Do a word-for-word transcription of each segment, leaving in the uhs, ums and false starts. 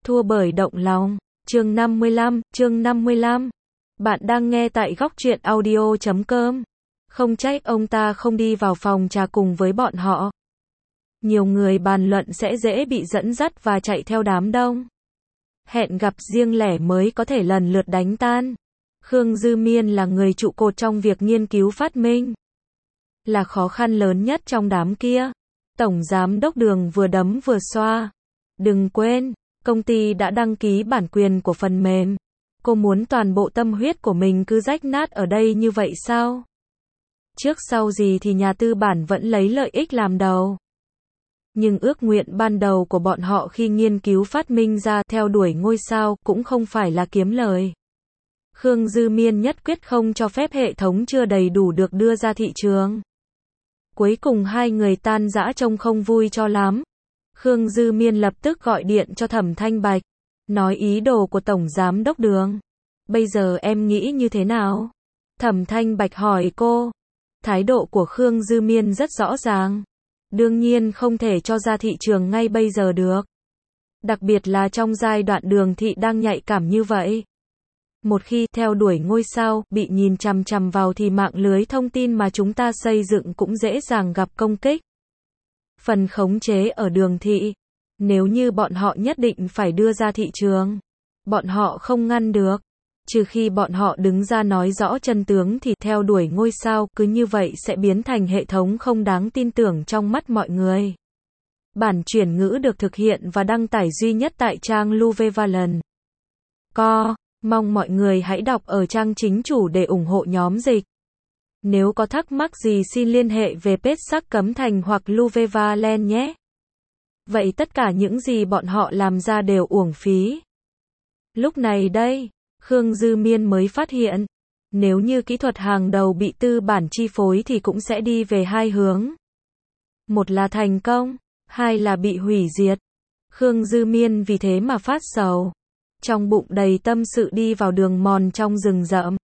Thua bởi động lòng. Chương năm mươi lăm, chương năm mươi lăm. Bạn đang nghe tại góc truyện audio chấm com. Không trách ông ta không đi vào phòng trà cùng với bọn họ. Nhiều người bàn luận sẽ dễ bị dẫn dắt và chạy theo đám đông. Hẹn gặp riêng lẻ mới có thể lần lượt đánh tan. Khương Dư Miên là người trụ cột trong việc nghiên cứu phát minh. Là khó khăn lớn nhất trong đám kia. Tổng giám đốc Đường vừa đấm vừa xoa. Đừng quên, công ty đã đăng ký bản quyền của phần mềm. Cô muốn toàn bộ tâm huyết của mình cứ rách nát ở đây như vậy sao? Trước sau gì thì nhà tư bản vẫn lấy lợi ích làm đầu. Nhưng ước nguyện ban đầu của bọn họ khi nghiên cứu phát minh ra theo đuổi ngôi sao cũng không phải là kiếm lời. Khương Dư Miên nhất quyết không cho phép hệ thống chưa đầy đủ được đưa ra thị trường. Cuối cùng hai người tan rã trông không vui cho lắm. Khương Dư Miên lập tức gọi điện cho Thẩm Thanh Bạch, nói ý đồ của Tổng Giám đốc Đường. Bây giờ em nghĩ như thế nào? Thẩm Thanh Bạch hỏi cô. Thái độ của Khương Dư Miên rất rõ ràng. Đương nhiên không thể cho ra thị trường ngay bây giờ được. Đặc biệt là trong giai đoạn Đường thị đang nhạy cảm như vậy. Một khi theo đuổi ngôi sao bị nhìn chằm chằm vào thì mạng lưới thông tin mà chúng ta xây dựng cũng dễ dàng gặp công kích. Phần khống chế ở Đường thị. Nếu như bọn họ nhất định phải đưa ra thị trường, bọn họ không ngăn được. Trừ khi bọn họ đứng ra nói rõ chân tướng thì theo đuổi ngôi sao cứ như vậy sẽ biến thành hệ thống không đáng tin tưởng trong mắt mọi người. Bản chuyển ngữ được thực hiện và đăng tải duy nhất tại trang Luvevalent. Co. Mong mọi người hãy đọc ở trang chính chủ để ủng hộ nhóm dịch. Nếu có thắc mắc gì xin liên hệ về page Sắc Cấm Thành hoặc Luvevalent nhé. Vậy tất cả những gì bọn họ làm ra đều uổng phí. Lúc này đây, Khương Dư Miên mới phát hiện, nếu như kỹ thuật hàng đầu bị tư bản chi phối thì cũng sẽ đi về hai hướng. Một là thành công, hai là bị hủy diệt. Khương Dư Miên vì thế mà phát sầu. Trong bụng đầy tâm sự đi vào đường mòn trong rừng rậm.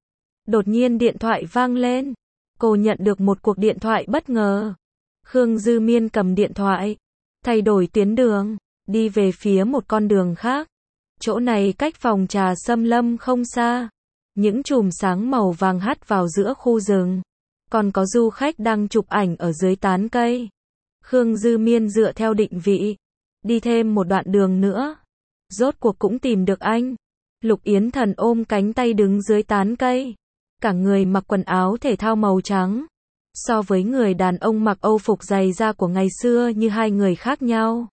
Đột nhiên điện thoại vang lên. Cô nhận được một cuộc điện thoại bất ngờ. Khương Dư Miên cầm điện thoại, thay đổi tuyến đường, đi về phía một con đường khác. Chỗ này cách phòng trà Sâm Lâm không xa. Những chùm sáng màu vàng hắt vào giữa khu rừng. Còn có du khách đang chụp ảnh ở dưới tán cây. Khương Dư Miên dựa theo định vị, đi thêm một đoạn đường nữa. Rốt cuộc cũng tìm được anh. Lục Yến Thần ôm cánh tay đứng dưới tán cây. Cả người mặc quần áo thể thao màu trắng. So với người đàn ông mặc âu phục dày da của ngày xưa như hai người khác nhau.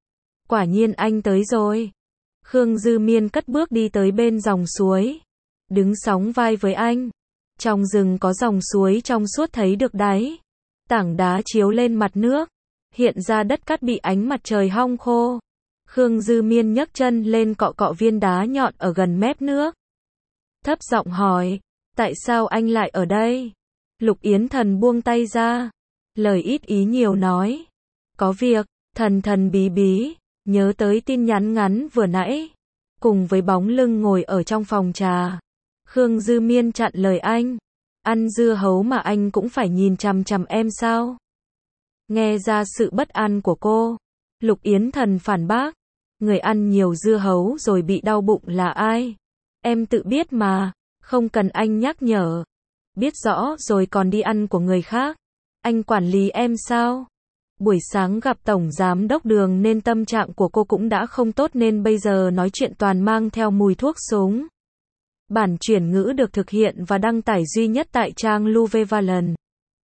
Quả nhiên anh tới rồi. Khương Dư Miên cất bước đi tới bên dòng suối. Đứng sóng vai với anh. Trong rừng có dòng suối trong suốt thấy được đáy. Tảng đá chiếu lên mặt nước. Hiện ra đất cát bị ánh mặt trời hong khô. Khương Dư Miên nhấc chân lên cọ cọ viên đá nhọn ở gần mép nước. Thấp giọng hỏi, tại sao anh lại ở đây? Lục Yến Thần buông tay ra. Lời ít ý nhiều nói. Có việc, thần thần bí bí, nhớ tới tin nhắn ngắn vừa nãy. Cùng với bóng lưng ngồi ở trong phòng trà. Khương Dư Miên chặn lời anh. Ăn dưa hấu mà anh cũng phải nhìn chằm chằm em sao? Nghe ra sự bất an của cô. Lục Yến Thần phản bác. Người ăn nhiều dưa hấu rồi bị đau bụng là ai? Em tự biết mà, không cần anh nhắc nhở. Biết rõ rồi còn đi ăn của người khác. Anh quản lý em sao? Buổi sáng gặp Tổng Giám đốc Đường nên tâm trạng của cô cũng đã không tốt nên bây giờ nói chuyện toàn mang theo mùi thuốc súng. Bản chuyển ngữ được thực hiện và đăng tải duy nhất tại trang Luvevalent.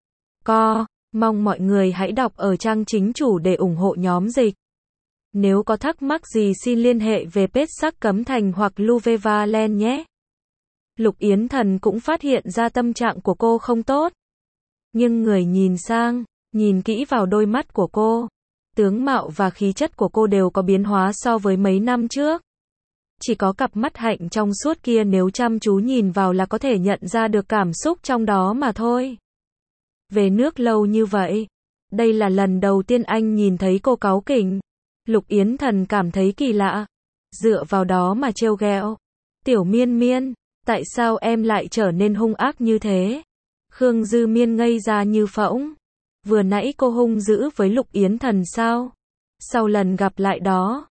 Co. Mong mọi người hãy đọc ở trang chính chủ để ủng hộ nhóm dịch. Nếu có thắc mắc gì xin liên hệ về page Sắc Cấm Thành hoặc Luvevalent nhé. Lục Yến Thần cũng phát hiện ra tâm trạng của cô không tốt. Nhưng người nhìn sang, nhìn kỹ vào đôi mắt của cô. Tướng mạo và khí chất của cô đều có biến hóa so với mấy năm trước. Chỉ có cặp mắt hạnh trong suốt kia nếu chăm chú nhìn vào là có thể nhận ra được cảm xúc trong đó mà thôi. Về nước lâu như vậy. Đây là lần đầu tiên anh nhìn thấy cô cáu kỉnh. Lục Yến Thần cảm thấy kỳ lạ. Dựa vào đó mà trêu ghẹo. Tiểu Miên Miên, tại sao em lại trở nên hung ác như thế? Khương Dư Miên ngây ra như phỗng. Vừa nãy cô hung dữ với Lục Yến Thần sao? Sau lần gặp lại đó,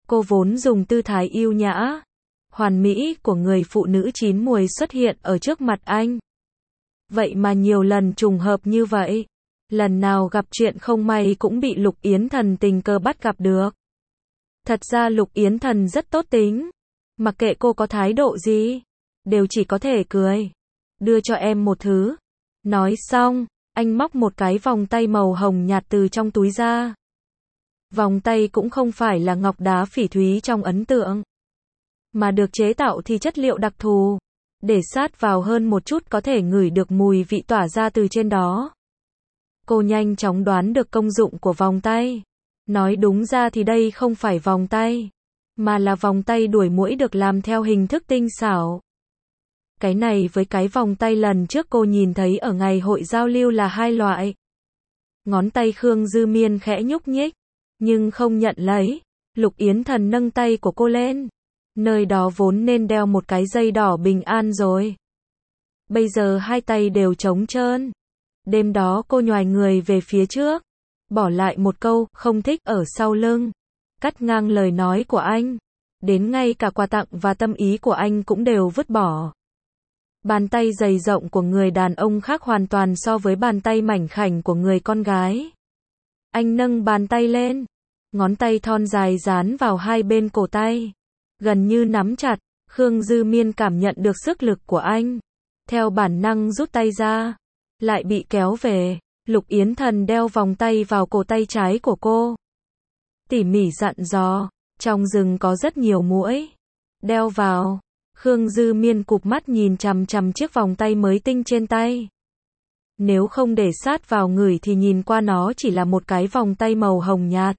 Cô vốn dùng tư thái yêu nhã, hoàn mỹ của người phụ nữ chín muồi xuất hiện ở trước mặt anh. Vậy mà nhiều lần trùng hợp như vậy, lần nào gặp chuyện không may cũng bị Lục Yến Thần tình cờ bắt gặp được. Thật ra Lục Yến Thần rất tốt tính, mặc kệ cô có thái độ gì, đều chỉ có thể cười. Đưa cho em một thứ. Nói xong, anh móc một cái vòng tay màu hồng nhạt từ trong túi ra. Vòng tay cũng không phải là ngọc đá phỉ thúy trong ấn tượng, mà được chế tạo thì chất liệu đặc thù, để sát vào hơn một chút có thể ngửi được mùi vị tỏa ra từ trên đó. Cô nhanh chóng đoán được công dụng của vòng tay. Nói đúng ra thì đây không phải vòng tay, mà là vòng tay đuổi muỗi được làm theo hình thức tinh xảo. Cái này với cái vòng tay lần trước cô nhìn thấy ở ngày hội giao lưu là hai loại. Ngón tay Khương Dư Miên khẽ nhúc nhích, nhưng không nhận lấy. Lục Yến Thần nâng tay của cô lên. Nơi đó vốn nên đeo một cái dây đỏ bình an rồi. Bây giờ hai tay đều trống trơn. Đêm đó cô nhoài người về phía trước, bỏ lại một câu không thích ở sau lưng, cắt ngang lời nói của anh. Đến ngay cả quà tặng và tâm ý của anh cũng đều vứt bỏ. Bàn tay dày rộng của người đàn ông khác hoàn toàn so với bàn tay mảnh khảnh của người con gái. Anh nâng bàn tay lên, ngón tay thon dài dán vào hai bên cổ tay, gần như nắm chặt. Khương Dư Miên cảm nhận được sức lực của anh, theo bản năng rút tay ra, lại bị kéo về. Lục Yến Thần đeo vòng tay vào cổ tay trái của cô, tỉ mỉ dặn dò, trong rừng có rất nhiều muỗi, đeo vào. Khương Dư Miên cụp mắt nhìn chằm chằm chiếc vòng tay mới tinh trên tay. Nếu không để sát vào người thì nhìn qua nó chỉ là một cái vòng tay màu hồng nhạt.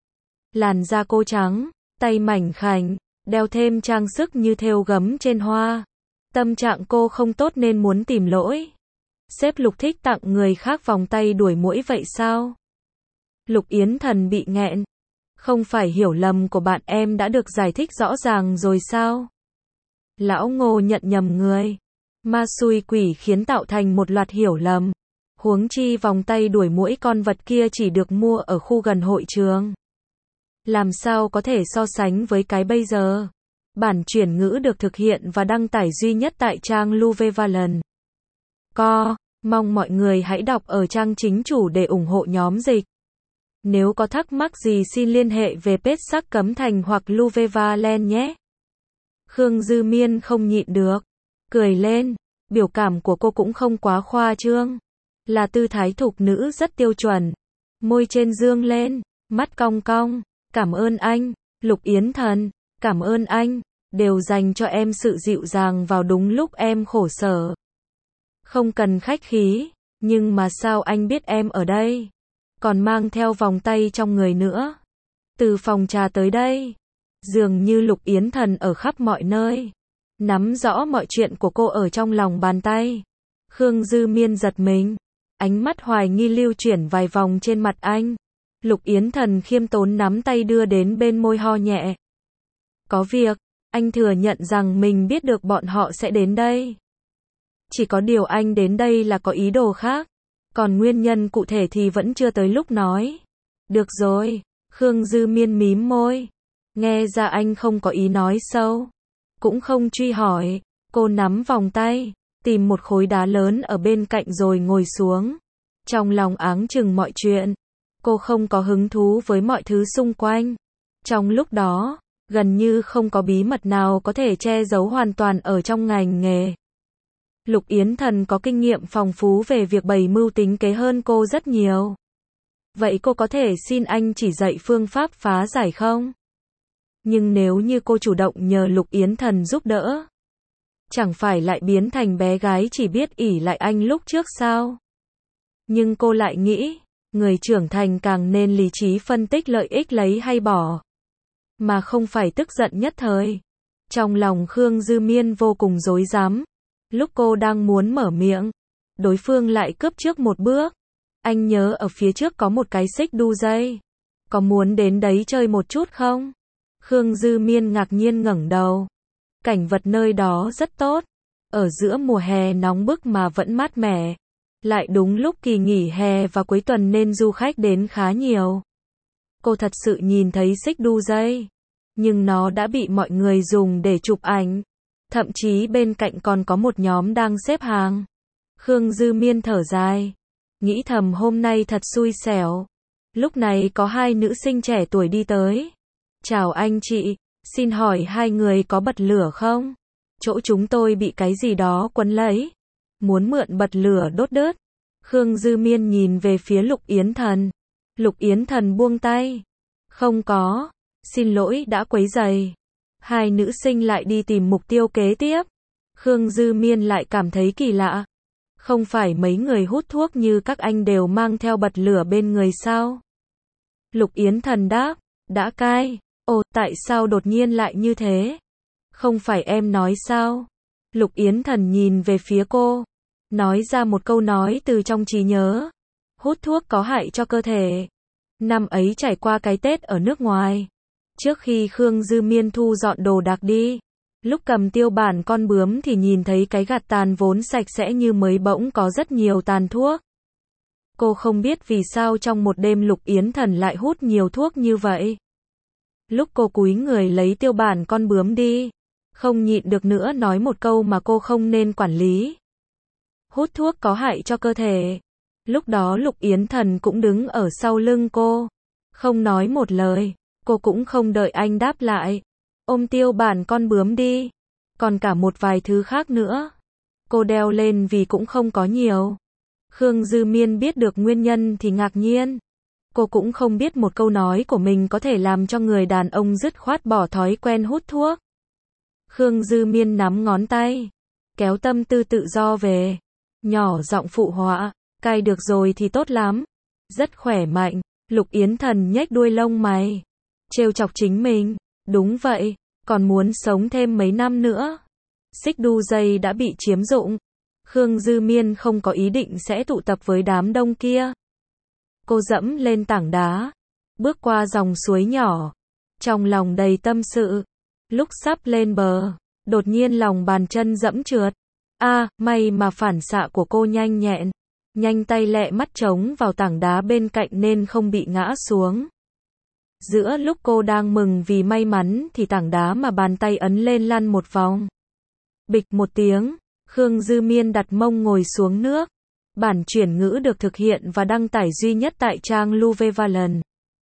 Làn da cô trắng, tay mảnh khảnh, đeo thêm trang sức như thêu gấm trên hoa. Tâm trạng cô không tốt nên muốn tìm lỗi. Sếp Lục thích tặng người khác vòng tay đuổi muỗi vậy sao? Lục Yến Thần bị nghẹn. Không phải hiểu lầm của bạn em đã được giải thích rõ ràng rồi sao? Lão Ngô nhận nhầm người. Ma xui quỷ khiến tạo thành một loạt hiểu lầm. Huống chi vòng tay đuổi muỗi con vật kia chỉ được mua ở khu gần hội trường. Làm sao có thể so sánh với cái bây giờ? Bản chuyển ngữ được thực hiện và đăng tải duy nhất tại trang Luvevalon. Co, mong mọi người hãy đọc ở trang chính chủ để ủng hộ nhóm dịch. Nếu có thắc mắc gì xin liên hệ về page Sắc Cấm Thành hoặc Luvevalon nhé. Khương Dư Miên không nhịn được, cười lên. Biểu cảm của cô cũng không quá khoa trương, là tư thái thục nữ rất tiêu chuẩn. Môi trên dương lên, mắt cong cong. Cảm ơn anh, Lục Yến Thần, cảm ơn anh, đều dành cho em sự dịu dàng vào đúng lúc em khổ sở. Không cần khách khí, nhưng mà sao anh biết em ở đây? Còn mang theo vòng tay trong người nữa. Từ phòng trà tới đây, dường như Lục Yến Thần ở khắp mọi nơi, nắm rõ mọi chuyện của cô ở trong lòng bàn tay. Khương Dư Miên giật mình, ánh mắt hoài nghi lưu chuyển vài vòng trên mặt anh. Lục Yến Thần khiêm tốn nắm tay đưa đến bên môi ho nhẹ. Có việc, anh thừa nhận rằng mình biết được bọn họ sẽ đến đây. Chỉ có điều anh đến đây là có ý đồ khác, còn nguyên nhân cụ thể thì vẫn chưa tới lúc nói. Được rồi, Khương Dư Miên mím môi. Nghe ra anh không có ý nói sâu, cũng không truy hỏi. Cô nắm vòng tay, tìm một khối đá lớn ở bên cạnh rồi ngồi xuống. Trong lòng áng chừng mọi chuyện, cô không có hứng thú với mọi thứ xung quanh. Trong lúc đó, gần như không có bí mật nào có thể che giấu hoàn toàn ở trong ngành nghề. Lục Yến Thần có kinh nghiệm phong phú về việc bày mưu tính kế hơn cô rất nhiều. Vậy cô có thể xin anh chỉ dạy phương pháp phá giải không? Nhưng nếu như cô chủ động nhờ Lục Yến Thần giúp đỡ, chẳng phải lại biến thành bé gái chỉ biết ỷ lại anh lúc trước sao? Nhưng cô lại nghĩ, người trưởng thành càng nên lý trí phân tích lợi ích lấy hay bỏ, mà không phải tức giận nhất thời. Trong lòng Khương Dư Miên vô cùng rối rắm. Lúc cô đang muốn mở miệng, đối phương lại cướp trước một bước. Anh nhớ ở phía trước có một cái xích đu dây. Có muốn đến đấy chơi một chút không? Khương Dư Miên ngạc nhiên ngẩng đầu. Cảnh vật nơi đó rất tốt. Ở giữa mùa hè nóng bức mà vẫn mát mẻ. Lại đúng lúc kỳ nghỉ hè và cuối tuần nên du khách đến khá nhiều. Cô thật sự nhìn thấy xích đu dây. nhưng nó đã bị mọi người dùng để chụp ảnh. Thậm chí bên cạnh còn có một nhóm đang xếp hàng. Khương Dư Miên thở dài, nghĩ thầm hôm nay thật xui xẻo. Lúc này có hai nữ sinh trẻ tuổi đi tới. Chào anh chị, xin hỏi hai người có bật lửa không? Chỗ chúng tôi bị cái gì đó quấn lấy. Muốn mượn bật lửa đốt đớt. Khương Dư Miên nhìn về phía Lục Yến Thần. Lục Yến Thần buông tay. Không có, xin lỗi đã quấy rầy. Hai nữ sinh lại đi tìm mục tiêu kế tiếp. Khương Dư Miên lại cảm thấy kỳ lạ. Không phải mấy người hút thuốc như các anh đều mang theo bật lửa bên người sao? Lục Yến Thần đáp, đã cai. Ồ, tại sao đột nhiên lại như thế? Không phải em nói sao? Lục Yến Thần nhìn về phía cô, nói ra một câu nói từ trong trí nhớ. Hút thuốc có hại cho cơ thể. Năm ấy trải qua cái Tết ở nước ngoài. Trước khi Khương Dư Miên thu dọn đồ đạc đi, lúc cầm tiêu bản con bướm thì nhìn thấy cái gạt tàn vốn sạch sẽ như mới bỗng có rất nhiều tàn thuốc. Cô không biết vì sao trong một đêm Lục Yến Thần lại hút nhiều thuốc như vậy. Lúc cô cúi người lấy tiêu bản con bướm đi, không nhịn được nữa nói một câu mà cô không nên quản lý. Hút thuốc có hại cho cơ thể. Lúc đó Lục Yến Thần cũng đứng ở sau lưng cô, không nói một lời. Cô cũng không đợi anh đáp lại. Ôm tiêu bản con bướm đi. Còn cả một vài thứ khác nữa. Cô đeo lên vì cũng không có nhiều. Khương Dư Miên biết được nguyên nhân thì ngạc nhiên. Cô cũng không biết một câu nói của mình có thể làm cho người đàn ông dứt khoát bỏ thói quen hút thuốc. Khương Dư Miên nắm ngón tay, kéo tâm tư tự do về. Nhỏ giọng phụ họa, cai được rồi thì tốt lắm. Rất khỏe mạnh. Lục Yến Thần nhếch đuôi lông mày, trêu chọc chính mình. Đúng vậy, còn muốn sống thêm mấy năm nữa. Xích đu dây đã bị chiếm dụng. Khương Dư Miên không có ý định sẽ tụ tập với đám đông kia. Cô dẫm lên tảng đá, bước qua dòng suối nhỏ, trong lòng đầy tâm sự. Lúc sắp lên bờ, đột nhiên lòng bàn chân dẫm trượt. A, à, may mà phản xạ của cô nhanh nhẹn, nhanh tay lẹ mắt trống vào tảng đá bên cạnh nên không bị ngã xuống. Giữa lúc cô đang mừng vì may mắn thì tảng đá mà bàn tay ấn lên lăn một vòng. Bịch một tiếng, Khương Dư Miên đặt mông ngồi xuống nước. Bản chuyển ngữ được thực hiện và đăng tải duy nhất tại trang Luvevalon.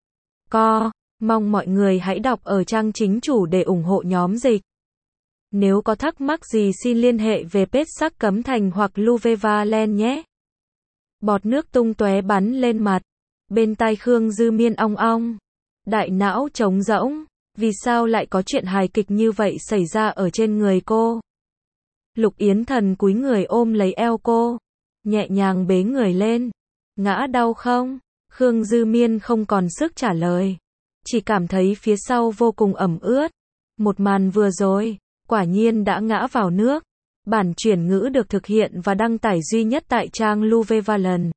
Co, mong mọi người hãy đọc ở trang chính chủ để ủng hộ nhóm dịch. Nếu có thắc mắc gì xin liên hệ về page Sắc Cấm Thành hoặc Luvevalon nhé. Bọt nước tung tóe bắn lên mặt. Bên tai Khương Dư Miên ong ong. Đại não trống rỗng. Vì sao lại có chuyện hài kịch như vậy xảy ra ở trên người cô? Lục Yến Thần cúi người ôm lấy eo cô, nhẹ nhàng bế người lên. Ngã đau không? Khương Dư Miên không còn sức trả lời, chỉ cảm thấy phía sau vô cùng ẩm ướt. Một màn vừa rồi, quả nhiên đã ngã vào nước. Bản chuyển ngữ được thực hiện và đăng tải duy nhất tại trang Luvevalon.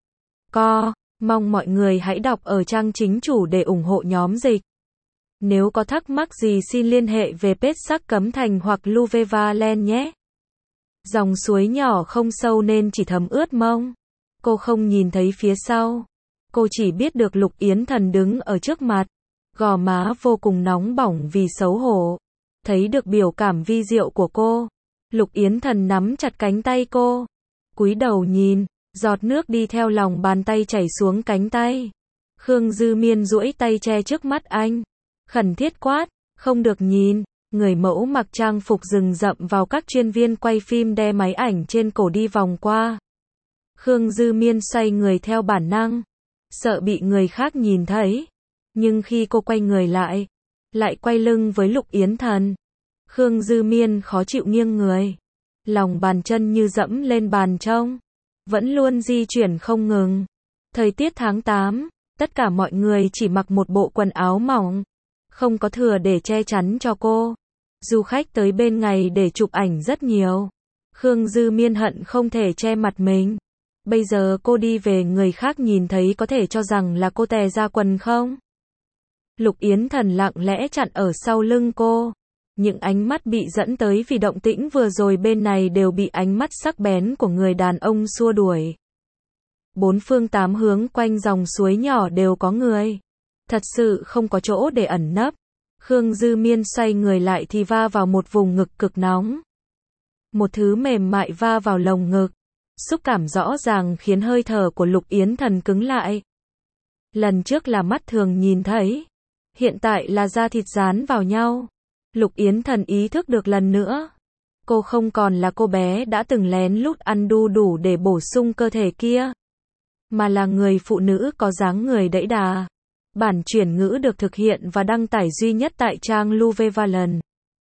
Co, mong mọi người hãy đọc ở trang chính chủ để ủng hộ nhóm dịch. Nếu có thắc mắc gì xin liên hệ về page Sắc Cấm Thành hoặc Luvevalon nhé. Dòng suối nhỏ không sâu nên chỉ thấm ướt mông. Cô không nhìn thấy phía sau. Cô chỉ biết được Lục Yến Thần đứng ở trước mặt. Gò má vô cùng nóng bỏng vì xấu hổ. Thấy được biểu cảm vi diệu của cô. Lục Yến Thần nắm chặt cánh tay cô. Cúi đầu nhìn, giọt nước đi theo lòng bàn tay chảy xuống cánh tay. Khương Dư Miên duỗi tay che trước mắt anh. Khẩn thiết quát, không được nhìn. Người mẫu mặc trang phục rừng rậm vào các chuyên viên quay phim đe máy ảnh trên cổ đi vòng qua. Khương Dư Miên xoay người theo bản năng, sợ bị người khác nhìn thấy. Nhưng khi cô quay người lại, lại quay lưng với Lục Yến Thần. Khương Dư Miên khó chịu nghiêng người. Lòng bàn chân như dẫm lên bàn trông. Vẫn luôn di chuyển không ngừng. Thời tiết tháng tám, tất cả mọi người chỉ mặc một bộ quần áo mỏng. Không có thừa để che chắn cho cô. Du khách tới bên ngày để chụp ảnh rất nhiều. Khương Dư Miên hận không thể che mặt mình. Bây giờ cô đi về người khác nhìn thấy có thể cho rằng là cô tè ra quần không? Lục Yến Thần lặng lẽ chặn ở sau lưng cô. Những ánh mắt bị dẫn tới vì động tĩnh vừa rồi bên này đều bị ánh mắt sắc bén của người đàn ông xua đuổi. Bốn phương tám hướng quanh dòng suối nhỏ đều có người. Thật sự không có chỗ để ẩn nấp. Khương Dư Miên xoay người lại thì va vào một vùng ngực cực nóng. Một thứ mềm mại va vào lồng ngực. Xúc cảm rõ ràng khiến hơi thở của Lục Yến Thần cứng lại. Lần trước là mắt thường nhìn thấy. Hiện tại là da thịt dán vào nhau. Lục Yến Thần ý thức được lần nữa. Cô không còn là cô bé đã từng lén lút ăn đu đủ để bổ sung cơ thể kia. Mà là người phụ nữ có dáng người đẫy đà. Bản chuyển ngữ được thực hiện và đăng tải duy nhất tại trang Luvevalent.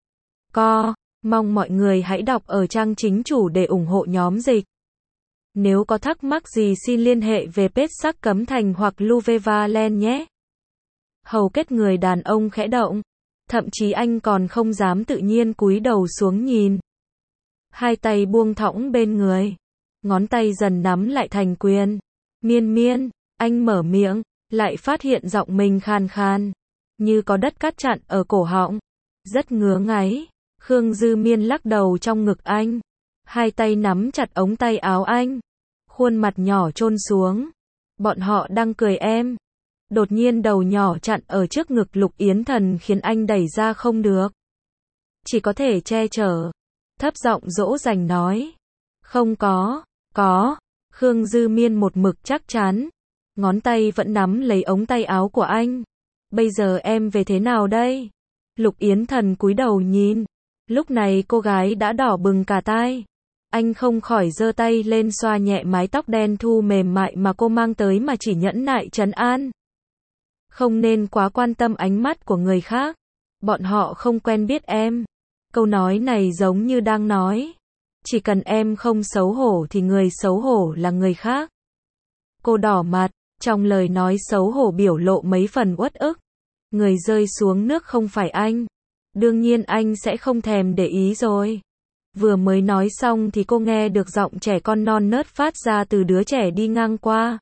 Co. Mong mọi người hãy đọc ở trang chính chủ để ủng hộ nhóm dịch. Nếu có thắc mắc gì xin liên hệ về page Sắc Cấm Thành hoặc Luvevalent nhé. Hầu kết người đàn ông khẽ động. Thậm chí anh còn không dám tự nhiên cúi đầu xuống nhìn. Hai tay buông thõng bên người. Ngón tay dần nắm lại thành quyền. Miên miên, anh mở miệng, lại phát hiện giọng mình khan khan. Như có đất cát chặn ở cổ họng. Rất ngứa ngáy. Khương Dư Miên lắc đầu trong ngực anh. Hai tay nắm chặt ống tay áo anh. Khuôn mặt nhỏ chôn xuống. Bọn họ đang cười em. Đột nhiên đầu nhỏ chặn ở trước ngực Lục Yến Thần khiến anh đẩy ra không được. Chỉ có thể che chở. Thấp giọng dỗ dành nói. Không có, có. Khương Dư Miên một mực chắc chắn. Ngón tay vẫn nắm lấy ống tay áo của anh. Bây giờ em về thế nào đây? Lục Yến Thần cúi đầu nhìn. Lúc này cô gái đã đỏ bừng cả tai. Anh không khỏi giơ tay lên xoa nhẹ mái tóc đen thu mềm mại mà cô mang tới mà chỉ nhẫn nại trấn an. Không nên quá quan tâm ánh mắt của người khác. Bọn họ không quen biết em. Câu nói này giống như đang nói. Chỉ cần em không xấu hổ thì người xấu hổ là người khác. Cô đỏ mặt, trong lời nói xấu hổ biểu lộ mấy phần uất ức. Người rơi xuống nước không phải anh. Đương nhiên anh sẽ không thèm để ý rồi. Vừa mới nói xong thì cô nghe được giọng trẻ con non nớt phát ra từ đứa trẻ đi ngang qua.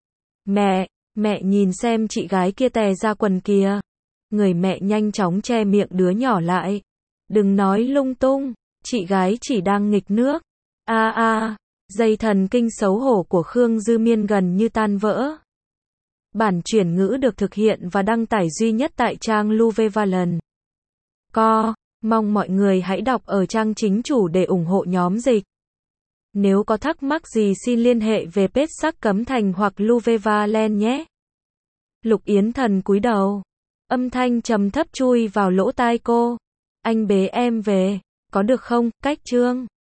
Mẹ, mẹ nhìn xem chị gái kia tè ra quần kìa. Người mẹ nhanh chóng che miệng đứa nhỏ lại. Đừng nói lung tung, chị gái chỉ đang nghịch nước. A a, dây thần kinh xấu hổ của Khương Dư Miên gần như tan vỡ. Bản chuyển ngữ được thực hiện và đăng tải duy nhất tại trang Luvevalent. Co. Mong mọi người hãy đọc ở trang chính chủ để ủng hộ nhóm dịch. Nếu có thắc mắc gì xin liên hệ về page Sắc Cấm Thành hoặc Luvevalent nhé. Lục Yến Thần cúi đầu. Âm thanh trầm thấp chui vào lỗ tai cô. Anh bế em về. Có được không? Cách chương.